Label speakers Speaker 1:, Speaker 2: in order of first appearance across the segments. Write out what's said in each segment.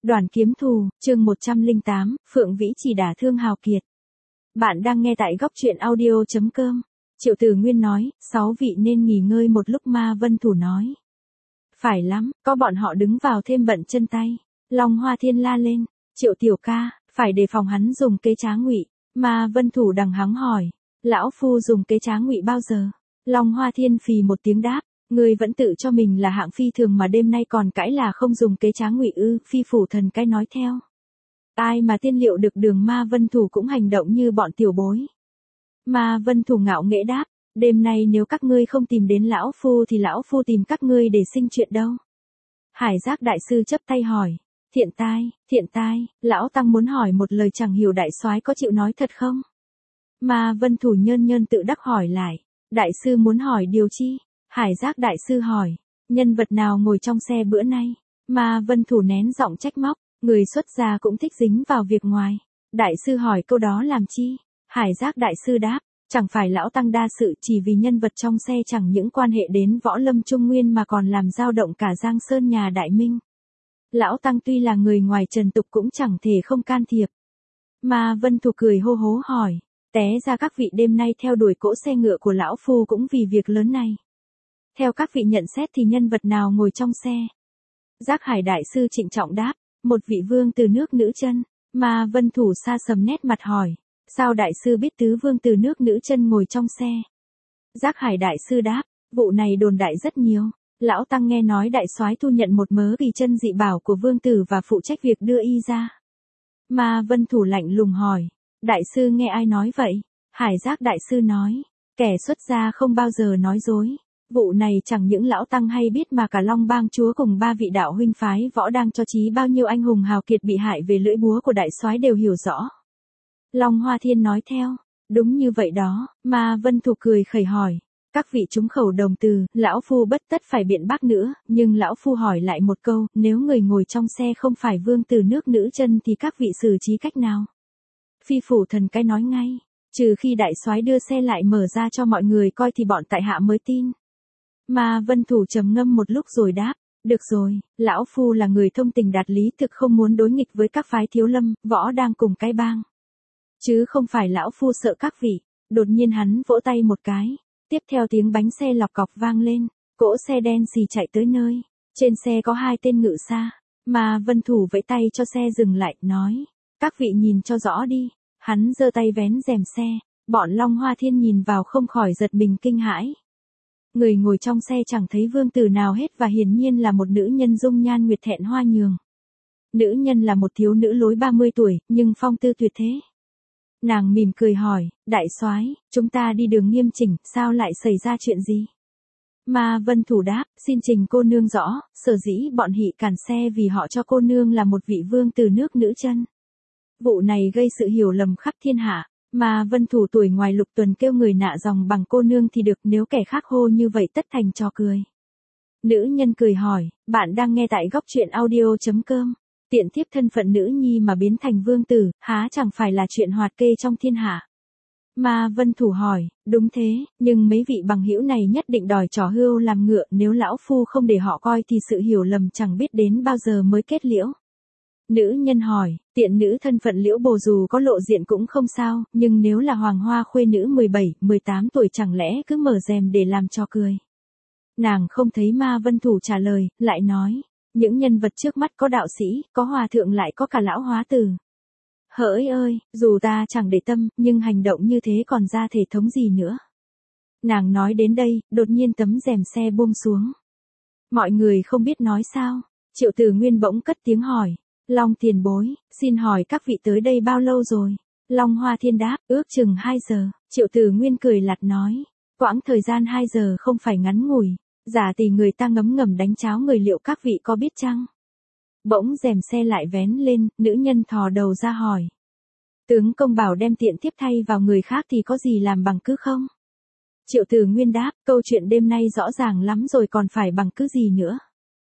Speaker 1: Đoàn kiếm thù, chương 108, Phượng Vĩ chỉ đả thương hào kiệt. Bạn đang nghe tại góc truyện audio.com. Triệu Tử Nguyên nói, 6 vị nên nghỉ ngơi một lúc. Ma Vân Thủ nói. Phải lắm, có bọn họ đứng vào thêm bận chân tay. Long Hoa Thiên la lên, Triệu tiểu ca, phải đề phòng hắn dùng kế trá ngụy. Ma Vân Thủ đằng hắng hỏi, lão phu dùng kế trá ngụy bao giờ? Long Hoa Thiên phì một tiếng đáp, ngươi vẫn tự cho mình là hạng phi thường mà đêm nay còn cãi là không dùng kế trá ngụy ư? Phi phủ thần cái nói theo. Ai mà tiên liệu được đường Ma Vân Thủ cũng hành động như bọn tiểu bối. Ma Vân Thủ ngạo nghễ đáp, đêm nay nếu các ngươi không tìm đến lão phu thì lão phu tìm các ngươi để sinh chuyện đâu. Hải Giác đại sư chấp tay hỏi, thiện tai, lão tăng muốn hỏi một lời, chẳng hiểu đại soái có chịu nói thật không? Ma Vân Thủ nhơn nhơn tự đắc hỏi lại, đại sư muốn hỏi điều chi? Hải Giác đại sư hỏi, nhân vật nào ngồi trong xe bữa nay? Ma Vân Thủ nén giọng trách móc, người xuất gia cũng thích dính vào việc ngoài. Đại sư hỏi câu đó làm chi? Hải Giác đại sư đáp, chẳng phải lão tăng đa sự chỉ vì nhân vật trong xe chẳng những quan hệ đến võ lâm trung nguyên mà còn làm dao động cả Giang Sơn nhà Đại Minh. Lão tăng tuy là người ngoài trần tục cũng chẳng thể không can thiệp. Ma Vân Thủ cười hô hố hỏi, té ra các vị đêm nay theo đuổi cỗ xe ngựa của lão phu cũng vì việc lớn này. Theo các vị nhận xét thì nhân vật nào ngồi trong xe? Giác Hải đại sư trịnh trọng đáp, một vị vương từ nước nữ chân. Ma Vân Thủ sa sầm nét mặt hỏi, sao đại sư biết tứ vương từ nước nữ chân ngồi trong xe? Giác Hải đại sư đáp, vụ này đồn đại rất nhiều. Lão tăng nghe nói đại soái thu nhận một mớ vì chân dị bảo của vương tử và phụ trách việc đưa y ra. Ma Vân Thủ lạnh lùng hỏi, đại sư nghe ai nói vậy? Hải Giác đại sư nói, kẻ xuất gia không bao giờ nói dối. Vụ này chẳng những lão tăng hay biết mà cả Long Bang chúa cùng 3 vị đạo huynh phái võ đang cho trí bao nhiêu anh hùng hào kiệt bị hại về lưỡi búa của đại soái đều hiểu rõ. Long Hoa Thiên nói theo, đúng như vậy đó. Ma Vân Thủ cười khẩy hỏi, các vị trúng khẩu đồng từ, lão phu bất tất phải biện bác nữa, nhưng lão phu hỏi lại một câu, nếu người ngồi trong xe không phải vương từ nước nữ chân thì các vị xử trí cách nào? Phi phủ thần cái nói ngay, trừ khi đại soái đưa xe lại mở ra cho mọi người coi thì bọn tại hạ mới tin. Ma Vân Thủ trầm ngâm một lúc rồi đáp, được rồi, lão phu là người thông tình đạt lý, thực không muốn đối nghịch với các phái thiếu lâm, võ đang cùng cái bang. Chứ không phải lão phu sợ các vị. Đột nhiên hắn vỗ tay một cái, tiếp theo tiếng bánh xe lọc cọc vang lên, cỗ xe đen xì chạy tới nơi. Trên xe có 2 tên ngự xa. Ma Vân Thủ vẫy tay cho xe dừng lại, nói, các vị nhìn cho rõ đi. Hắn giơ tay vén rèm xe, bọn Long Hoa Thiên nhìn vào không khỏi giật mình kinh hãi. Người ngồi trong xe chẳng thấy vương tử nào hết và hiển nhiên là một nữ nhân dung nhan nguyệt thẹn hoa nhường. Nữ nhân là một thiếu nữ lối 30 tuổi, nhưng phong tư tuyệt thế. Nàng mỉm cười hỏi, đại soái, chúng ta đi đường nghiêm chỉnh, sao lại xảy ra chuyện gì? Ma Vân Thủ đáp, xin trình cô nương rõ, sở dĩ bọn hị cản xe vì họ cho cô nương là một vị vương từ nước nữ chân. Vụ này gây sự hiểu lầm khắp thiên hạ. Ma Vân Thủ tuổi ngoài lục tuần kêu người nạ dòng bằng cô nương thì được, nếu kẻ khác hô như vậy tất thành trò cười. Nữ nhân cười hỏi, bạn đang nghe tại góc truyện audio.com. Tiện thiếp thân phận nữ nhi mà biến thành vương tử, há chẳng phải là chuyện hoạt kê trong thiên hạ? Ma Vân Thủ hỏi, đúng thế, nhưng mấy vị bằng hữu này nhất định đòi trò hươu làm ngựa, nếu lão phu không để họ coi thì sự hiểu lầm chẳng biết đến bao giờ mới kết liễu. Nữ nhân hỏi, tiện nữ thân phận Liễu Bồ dù có lộ diện cũng không sao, nhưng nếu là hoàng hoa khuê nữ 17, 18 tuổi chẳng lẽ cứ mở rèm để làm trò cười? Nàng không thấy Ma Vân Thủ trả lời, lại nói, những nhân vật trước mắt có đạo sĩ, có hòa thượng lại có cả lão hóa tử. Hỡi ơi, dù ta chẳng để tâm, nhưng hành động như thế còn ra thể thống gì nữa? Nàng nói đến đây, đột nhiên tấm rèm xe buông xuống. Mọi người không biết nói sao. Triệu Tử Nguyên bỗng cất tiếng hỏi, Long tiền bối, xin hỏi các vị tới đây bao lâu rồi? Long Hoa Thiên đáp, ước chừng 2 giờ. Triệu Tử Nguyên cười lạt nói, quãng thời gian 2 giờ không phải ngắn ngủi. Giả tỷ người ta ngấm ngầm đánh cháo người, liệu các vị có biết chăng? Bỗng rèm xe lại vén lên, nữ nhân thò đầu ra hỏi. Tướng công bảo đem tiện tiếp thay vào người khác thì có gì làm bằng cứ không? Triệu Tử Nguyên đáp, câu chuyện đêm nay rõ ràng lắm rồi còn phải bằng cứ gì nữa?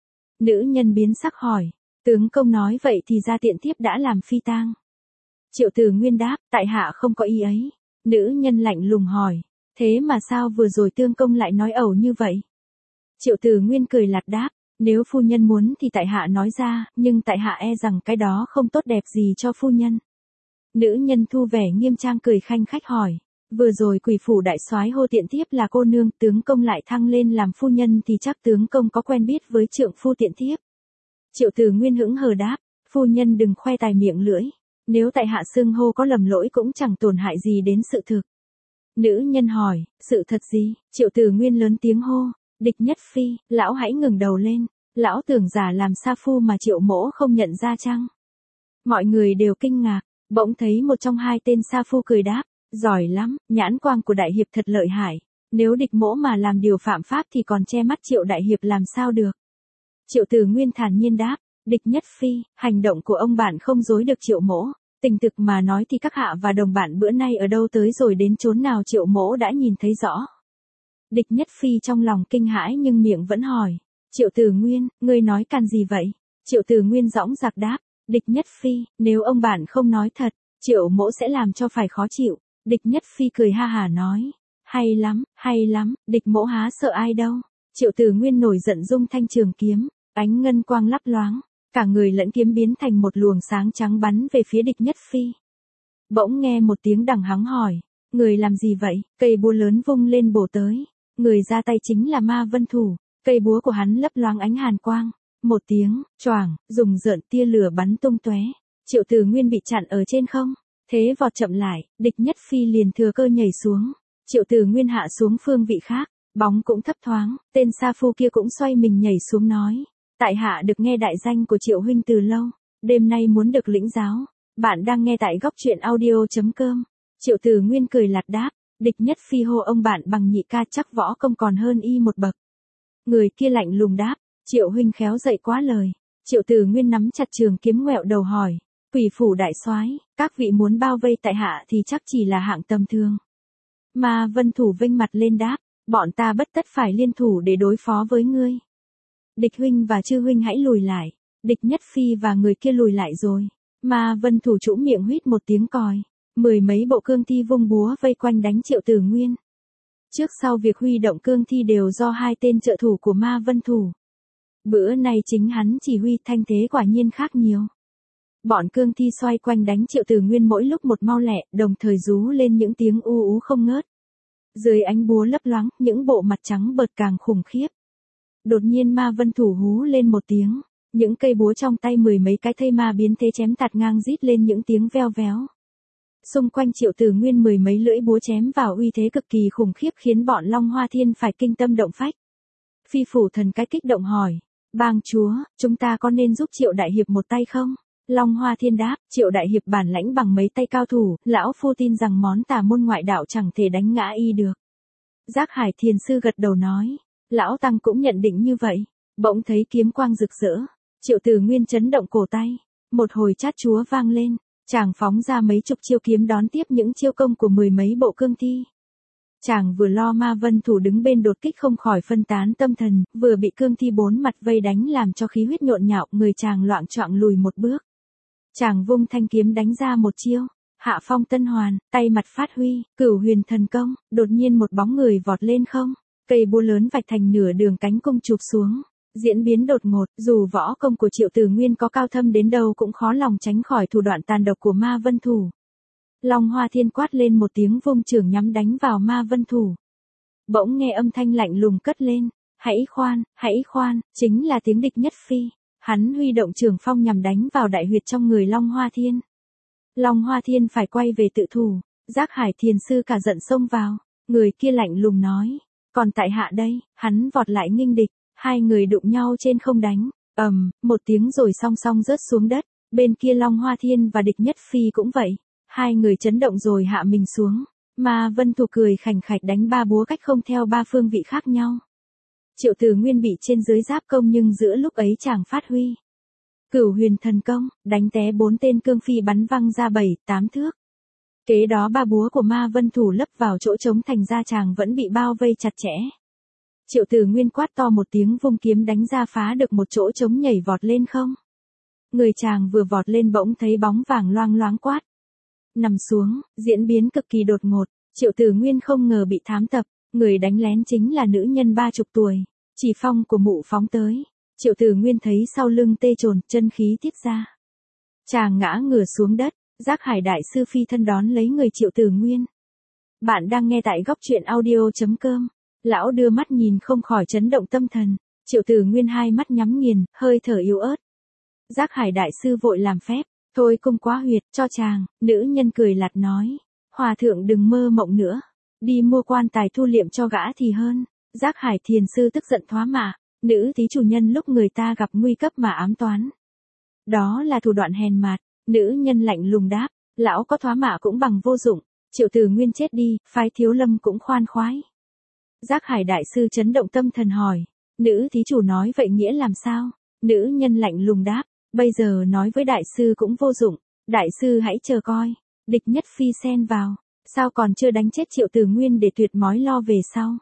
Speaker 1: Nữ nhân biến sắc hỏi, tướng công nói vậy thì ra tiện tiếp đã làm phi tang. Triệu Tử Nguyên đáp, tại hạ không có ý ấy. Nữ nhân lạnh lùng hỏi, thế mà sao vừa rồi tướng công lại nói ẩu như vậy? Triệu Tử Nguyên cười lạt đáp, Nếu phu nhân muốn thì tại hạ nói ra, nhưng tại hạ e rằng cái đó không tốt đẹp gì cho phu nhân. Nữ nhân thu vẻ nghiêm trang cười khanh khách hỏi. Vừa rồi quỷ phủ đại soái hô Tiện Thiếp là cô nương, tướng công lại thăng lên làm phu nhân thì chắc tướng công có quen biết với trượng phu Tiện Thiếp. Triệu Từ Nguyên hững hờ đáp, phu nhân đừng khoe tài miệng lưỡi. Nếu tại hạ xưng hô có lầm lỗi cũng chẳng tổn hại gì đến sự thực. Nữ nhân hỏi, sự thật gì? Triệu Từ Nguyên lớn tiếng hô, Địch Nhất Phi, lão hãy ngừng đầu lên. Lão tưởng giả làm sa phu mà Triệu mỗ không nhận ra chăng? Mọi người đều kinh ngạc, bỗng thấy một trong hai tên sa phu cười đáp, giỏi lắm, nhãn quang của đại hiệp thật lợi hại. Nếu địch mỗ mà làm điều phạm pháp thì còn che mắt Triệu đại hiệp làm sao được? Triệu Từ Nguyên thản nhiên đáp, Địch Nhất Phi, hành động của ông bạn không dối được Triệu mỗ. Tình thực mà nói thì các hạ và đồng bạn bữa nay ở đâu tới rồi đến chốn nào Triệu mỗ đã nhìn thấy rõ. Địch Nhất Phi trong lòng kinh hãi nhưng miệng vẫn hỏi, Triệu Từ Nguyên, ngươi nói can gì vậy? Triệu Từ Nguyên dõng dạc đáp, Địch Nhất Phi, nếu ông bạn không nói thật, Triệu mỗ sẽ làm cho phải khó chịu. Địch Nhất Phi cười ha hả nói, hay lắm, địch mỗ há sợ ai đâu. Triệu Từ Nguyên nổi giận rung thanh trường kiếm, ánh ngân quang lấp loáng, cả người lẫn kiếm biến thành một luồng sáng trắng bắn về phía Địch Nhất Phi. Bỗng nghe một tiếng đằng hắng hỏi, người làm gì vậy? Cây búa lớn vung lên bổ tới, người ra tay chính là Ma Vân Thủ, cây búa của hắn lấp loáng ánh hàn quang, một tiếng, choảng, rùng rợn tia lửa bắn tung tóe. Triệu Từ Nguyên bị chặn ở trên không, thế vọt chậm lại, Địch Nhất Phi liền thừa cơ nhảy xuống. Triệu Từ Nguyên hạ xuống phương vị khác, bóng cũng thấp thoáng, tên sa phu kia cũng xoay mình nhảy xuống nói, tại hạ được nghe đại danh của Triệu huynh từ lâu, đêm nay muốn được lĩnh giáo. Bạn đang nghe tại góc truyện audio.com. Triệu Từ Nguyên cười lạt đáp, Địch Nhất Phi hô ông bạn bằng nhị ca, chắc võ công còn hơn y một bậc. Người kia lạnh lùng đáp, Triệu huynh khéo dạy quá lời. Triệu Từ Nguyên nắm chặt trường kiếm ngoẹo đầu hỏi, quỷ phủ đại soái, các vị muốn bao vây tại hạ thì chắc chỉ là hạng tầm thường. Ma Vân Thủ vênh mặt lên đáp, bọn ta bất tất phải liên thủ để đối phó với ngươi. Địch huynh và Chư huynh hãy lùi lại. Địch Nhất Phi và người kia lùi lại rồi. Ma Vân Thủ trũ miệng huýt một tiếng còi, mười mấy bộ cương thi vung búa vây quanh đánh Triệu Từ Nguyên. Trước sau việc huy động cương thi đều do hai tên trợ thủ của Ma Vân Thủ. Bữa nay chính hắn chỉ huy, thanh thế quả nhiên khác nhiều. Bọn cương thi xoay quanh đánh Triệu Từ Nguyên mỗi lúc một mau lẹ, đồng thời rú lên những tiếng u ú không ngớt. Dưới ánh búa lấp loáng, những bộ mặt trắng bợt càng khủng khiếp. Đột nhiên Ma Vân Thủ hú lên một tiếng, những cây búa trong tay mười mấy cái thây ma biến thế chém tạt ngang rít lên những tiếng veo véo. Xung quanh Triệu Từ Nguyên mười mấy lưỡi búa chém vào uy thế cực kỳ khủng khiếp khiến bọn Long Hoa Thiên phải kinh tâm động phách. Phi Phủ Thần cái kích động hỏi, bang chúa, chúng ta có nên giúp Triệu đại hiệp một tay không? Long Hoa Thiên đáp, Triệu đại hiệp bản lãnh bằng mấy tay cao thủ, lão phu tin rằng món tà môn ngoại đạo chẳng thể đánh ngã y được. Giác Hải Thiền sư gật đầu nói, lão tăng cũng nhận định như vậy. Bỗng thấy kiếm quang rực rỡ, Triệu Từ Nguyên chấn động cổ tay, một hồi chát chúa vang lên, chàng phóng ra mấy chục chiêu kiếm đón tiếp những chiêu công của mười mấy bộ cương thi. Chàng vừa lo Ma Vân Thủ đứng bên đột kích không khỏi phân tán tâm thần, vừa bị cương thi bốn mặt vây đánh làm cho khí huyết nhộn nhạo, người chàng loạng choạng lùi một bước. Chàng vung thanh kiếm đánh ra một chiêu, Hạ Phong Tân Hoàn, tay mặt phát huy, Cửu Huyền Thần Công, đột nhiên một bóng người vọt lên không, cây búa lớn vạch thành nửa đường cánh cung chụp xuống. Diễn biến đột ngột, dù võ công của Triệu Từ Nguyên có cao thâm đến đâu cũng khó lòng tránh khỏi thủ đoạn tàn độc của Ma Vân Thủ. Long Hoa Thiên quát lên một tiếng vung chưởng nhắm đánh vào Ma Vân Thủ. Bỗng nghe âm thanh lạnh lùng cất lên, hãy khoan, chính là tiếng Địch Nhất Phi. Hắn huy động trường phong nhằm đánh vào đại huyệt trong người Long Hoa Thiên. Long Hoa Thiên phải quay về tự thủ, Giác Hải Thiền sư cả giận xông vào, người kia lạnh lùng nói, còn tại hạ đây, hắn vọt lại nghênh địch. Hai người đụng nhau trên không đánh, một tiếng rồi song song rớt xuống đất, bên kia Long Hoa Thiên và Địch Nhất Phi cũng vậy, hai người chấn động rồi hạ mình xuống, Ma Vân Thủ cười khành khạch đánh ba búa cách không theo ba phương vị khác nhau. Triệu Từ Nguyên bị trên dưới giáp công nhưng giữa lúc ấy chàng phát huy Cửu Huyền Thần Công, đánh té bốn tên cương phi bắn văng ra 7-8 thước. Kế đó ba búa của Ma Vân Thủ lấp vào chỗ trống thành ra chàng vẫn bị bao vây chặt chẽ. Triệu Từ Nguyên quát to một tiếng vung kiếm đánh ra phá được một chỗ trống nhảy vọt lên không. Người chàng vừa vọt lên bỗng thấy bóng vàng loang loáng quát. Nằm xuống, diễn biến cực kỳ đột ngột, Triệu Từ Nguyên không ngờ bị thám tập, người đánh lén chính là nữ nhân 30 tuổi, Chỉ Phong của mụ phóng tới. Triệu Tử Nguyên thấy sau lưng tê trồn, chân khí tiết ra. Chàng ngã ngửa xuống đất, Giác Hải đại sư phi thân đón lấy người Triệu Tử Nguyên. Bạn đang nghe tại góc truyện audio.com. Lão đưa mắt nhìn không khỏi chấn động tâm thần. Triệu Tử Nguyên hai mắt nhắm nghiền, hơi thở yếu ớt. Giác Hải đại sư vội làm phép, thôi cung quá huyệt cho chàng. Nữ nhân cười lạt nói, hòa thượng đừng mơ mộng nữa, đi mua quan tài thu liệm cho gã thì hơn. Giác Hải thiền sư tức giận thoá mạ, nữ thí chủ nhân lúc người ta gặp nguy cấp mà ám toán. Đó là thủ đoạn hèn mạt. Nữ nhân lạnh lùng đáp, lão có thoá mạ cũng bằng vô dụng. Triệu Tử Nguyên chết đi, phái Thiếu Lâm cũng khoan khoái. Giác Hải đại sư chấn động tâm thần hỏi, nữ thí chủ nói vậy nghĩa làm sao? Nữ nhân lạnh lùng đáp, bây giờ nói với đại sư cũng vô dụng, đại sư hãy chờ coi. Địch nhất phi xen vào, sao còn chưa đánh chết Triệu Tử Nguyên để tuyệt mối lo về sau?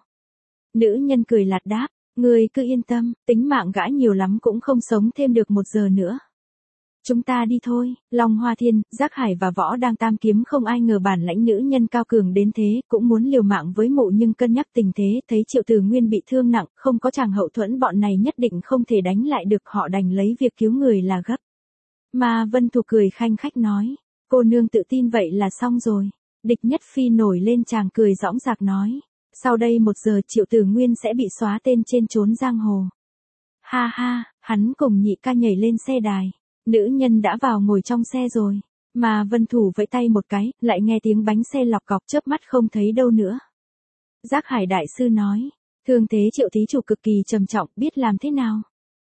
Speaker 1: Nữ nhân cười lạt đáp, ngươi cứ yên tâm, tính mạng gã nhiều lắm cũng không sống thêm được 1 giờ nữa. Chúng ta đi thôi. Long Hoa Thiên, Giác Hải và Võ Đang Tam Kiếm không ai ngờ bản lãnh nữ nhân cao cường đến thế, cũng muốn liều mạng với mụ nhưng cân nhắc tình thế, thấy Triệu Tử Nguyên bị thương nặng, không có chàng hậu thuẫn bọn này nhất định không thể đánh lại được, họ đành lấy việc cứu người là gấp. Mà Vân Thục cười khanh khách nói, cô nương tự tin vậy là xong rồi. Địch nhất phi nổi lên chàng cười dõng dạc nói, sau đây 1 giờ Triệu Tử Nguyên sẽ bị xóa tên trên chốn giang hồ. Ha ha, hắn cùng nhị ca nhảy lên xe đài. Nữ nhân đã vào ngồi trong xe rồi, mà Vân Thủ vẫy tay một cái, lại nghe tiếng bánh xe lọc cọc, chớp mắt không thấy đâu nữa. Giác Hải đại sư nói, thương thế Triệu thí chủ cực kỳ trầm trọng, biết làm thế nào?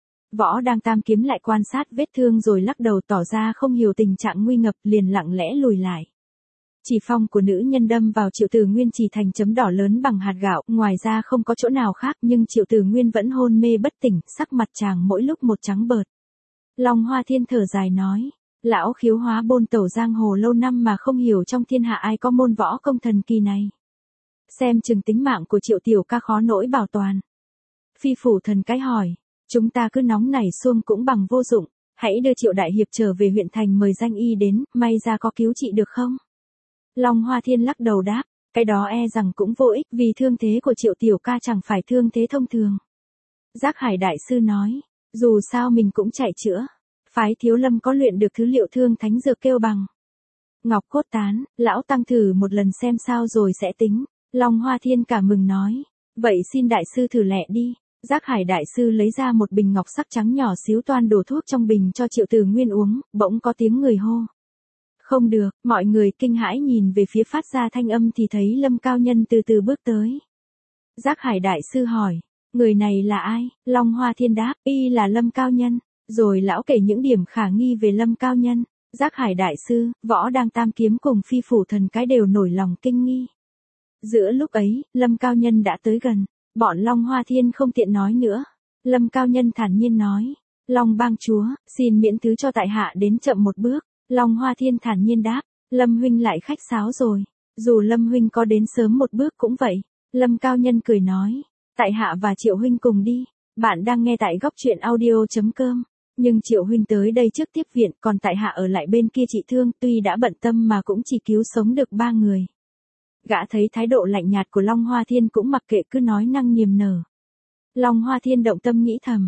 Speaker 1: Võ Đang Tam Kiếm lại quan sát vết thương rồi lắc đầu tỏ ra không hiểu tình trạng nguy ngập, liền lặng lẽ lùi lại. Chỉ phong của nữ nhân đâm vào Triệu Tử Nguyên chỉ thành chấm đỏ lớn bằng hạt gạo, ngoài ra không có chỗ nào khác, nhưng Triệu Tử Nguyên vẫn hôn mê bất tỉnh, sắc mặt chàng mỗi lúc một trắng bợt. Long Hoa Thiên thở dài nói, lão khiếu hóa bôn tẩu giang hồ lâu năm mà không hiểu trong thiên hạ ai có môn võ công thần kỳ này. Xem chừng tính mạng của Triệu tiểu ca khó nỗi bảo toàn. Phi phủ thần cái hỏi, chúng ta cứ nóng nảy xuông cũng bằng vô dụng, hãy đưa Triệu đại hiệp trở về huyện thành mời danh y đến, may ra có cứu trị được không? Long Hoa Thiên lắc đầu đáp, cái đó e rằng cũng vô ích, vì thương thế của Triệu tiểu ca chẳng phải thương thế thông thường. Giác Hải đại sư nói, dù sao mình cũng chạy chữa. Phái Thiếu Lâm có luyện được thứ liệu thương thánh dược kêu bằng Ngọc Cốt Tán, lão tăng thử một lần xem sao rồi sẽ tính. Long Hoa Thiên cả mừng nói, vậy xin đại sư thử lẹ đi. Giác Hải đại sư lấy ra một bình ngọc sắc trắng nhỏ xíu toan đổ thuốc trong bình cho Triệu Tử Nguyên uống, bỗng có tiếng người hô. Không được, mọi người kinh hãi nhìn về phía phát ra thanh âm thì thấy Lâm cao nhân từ từ bước tới. Giác Hải đại sư hỏi, người này là ai? Long Hoa Thiên đáp, y là Lâm cao nhân. Rồi lão kể những điểm khả nghi về Lâm cao nhân. Giác Hải đại sư, Võ Đang Tam Kiếm cùng Phi phủ thần cái đều nổi lòng kinh nghi. Giữa lúc ấy, Lâm cao nhân đã tới gần. Bọn Long Hoa Thiên không tiện nói nữa. Lâm cao nhân thản nhiên nói, Long bang chúa, xin miễn thứ cho tại hạ đến chậm một bước. Long Hoa Thiên thản nhiên đáp, Lâm huynh lại khách sáo rồi. Dù Lâm huynh có đến sớm một bước cũng vậy. Lâm cao nhân cười nói, tại hạ và Triệu huynh cùng đi. Bạn đang nghe tại góc truyện audio.com. Nhưng Triệu huynh tới đây trước tiếp viện, còn tại hạ ở lại bên kia trị thương, tuy đã bận tâm mà cũng chỉ cứu sống được 3 người. Gã thấy thái độ lạnh nhạt của Long Hoa Thiên cũng mặc kệ, cứ nói năng niềm nở. Long Hoa Thiên động tâm nghĩ thầm,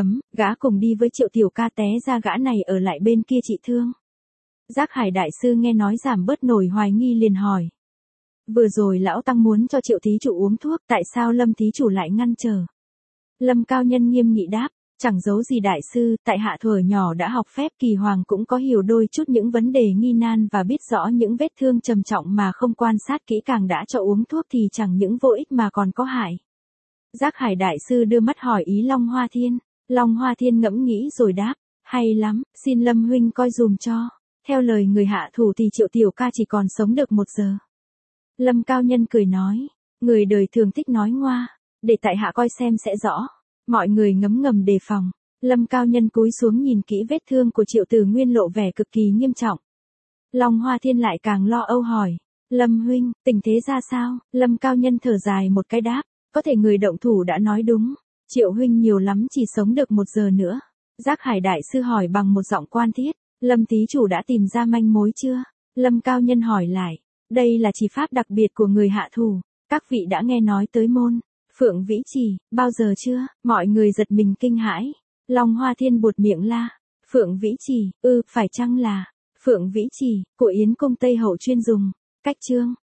Speaker 1: gã cùng đi với Triệu tiểu ca té ra gã này ở lại bên kia trị thương. Giác Hải đại sư nghe nói giảm bớt nổi hoài nghi liền hỏi. Vừa rồi lão tăng muốn cho Triệu thí chủ uống thuốc, tại sao Lâm thí chủ lại ngăn trở? Lâm cao nhân nghiêm nghị đáp, chẳng giấu gì đại sư, tại hạ thuở nhỏ đã học phép kỳ hoàng, cũng có hiểu đôi chút những vấn đề nghi nan và biết rõ những vết thương trầm trọng mà không quan sát kỹ càng đã cho uống thuốc thì chẳng những vô ích mà còn có hại. Giác Hải đại sư đưa mắt hỏi ý Long Hoa Thiên. Long Hoa Thiên ngẫm nghĩ rồi đáp, hay lắm, xin Lâm huynh coi dùm cho. Theo lời người hạ thủ thì Triệu tiểu ca chỉ còn sống được 1 giờ. Lâm cao nhân cười nói, người đời thường thích nói ngoa, để tại hạ coi xem sẽ rõ. Mọi người ngấm ngầm đề phòng. Lâm cao nhân cúi xuống nhìn kỹ vết thương của Triệu Tử Nguyên lộ vẻ cực kỳ nghiêm trọng. Long Hoa Thiên lại càng lo âu hỏi, Lâm huynh, tình thế ra sao? Lâm cao nhân thở dài một cái đáp, có thể người động thủ đã nói đúng. Triệu huynh nhiều lắm chỉ sống được 1 giờ nữa. Giác Hải đại sư hỏi bằng một giọng quan thiết, Lâm thí chủ đã tìm ra manh mối chưa? Lâm cao nhân hỏi lại, đây là chỉ pháp đặc biệt của người hạ thủ. Các vị đã nghe nói tới môn Phượng Vĩ Trì bao giờ chưa? Mọi người giật mình kinh hãi. Long Hoa Thiên buột miệng la. Phượng Vĩ Trì, phải chăng là Phượng Vĩ Trì của Yến Cung Tây Hậu chuyên dùng. Cách chương.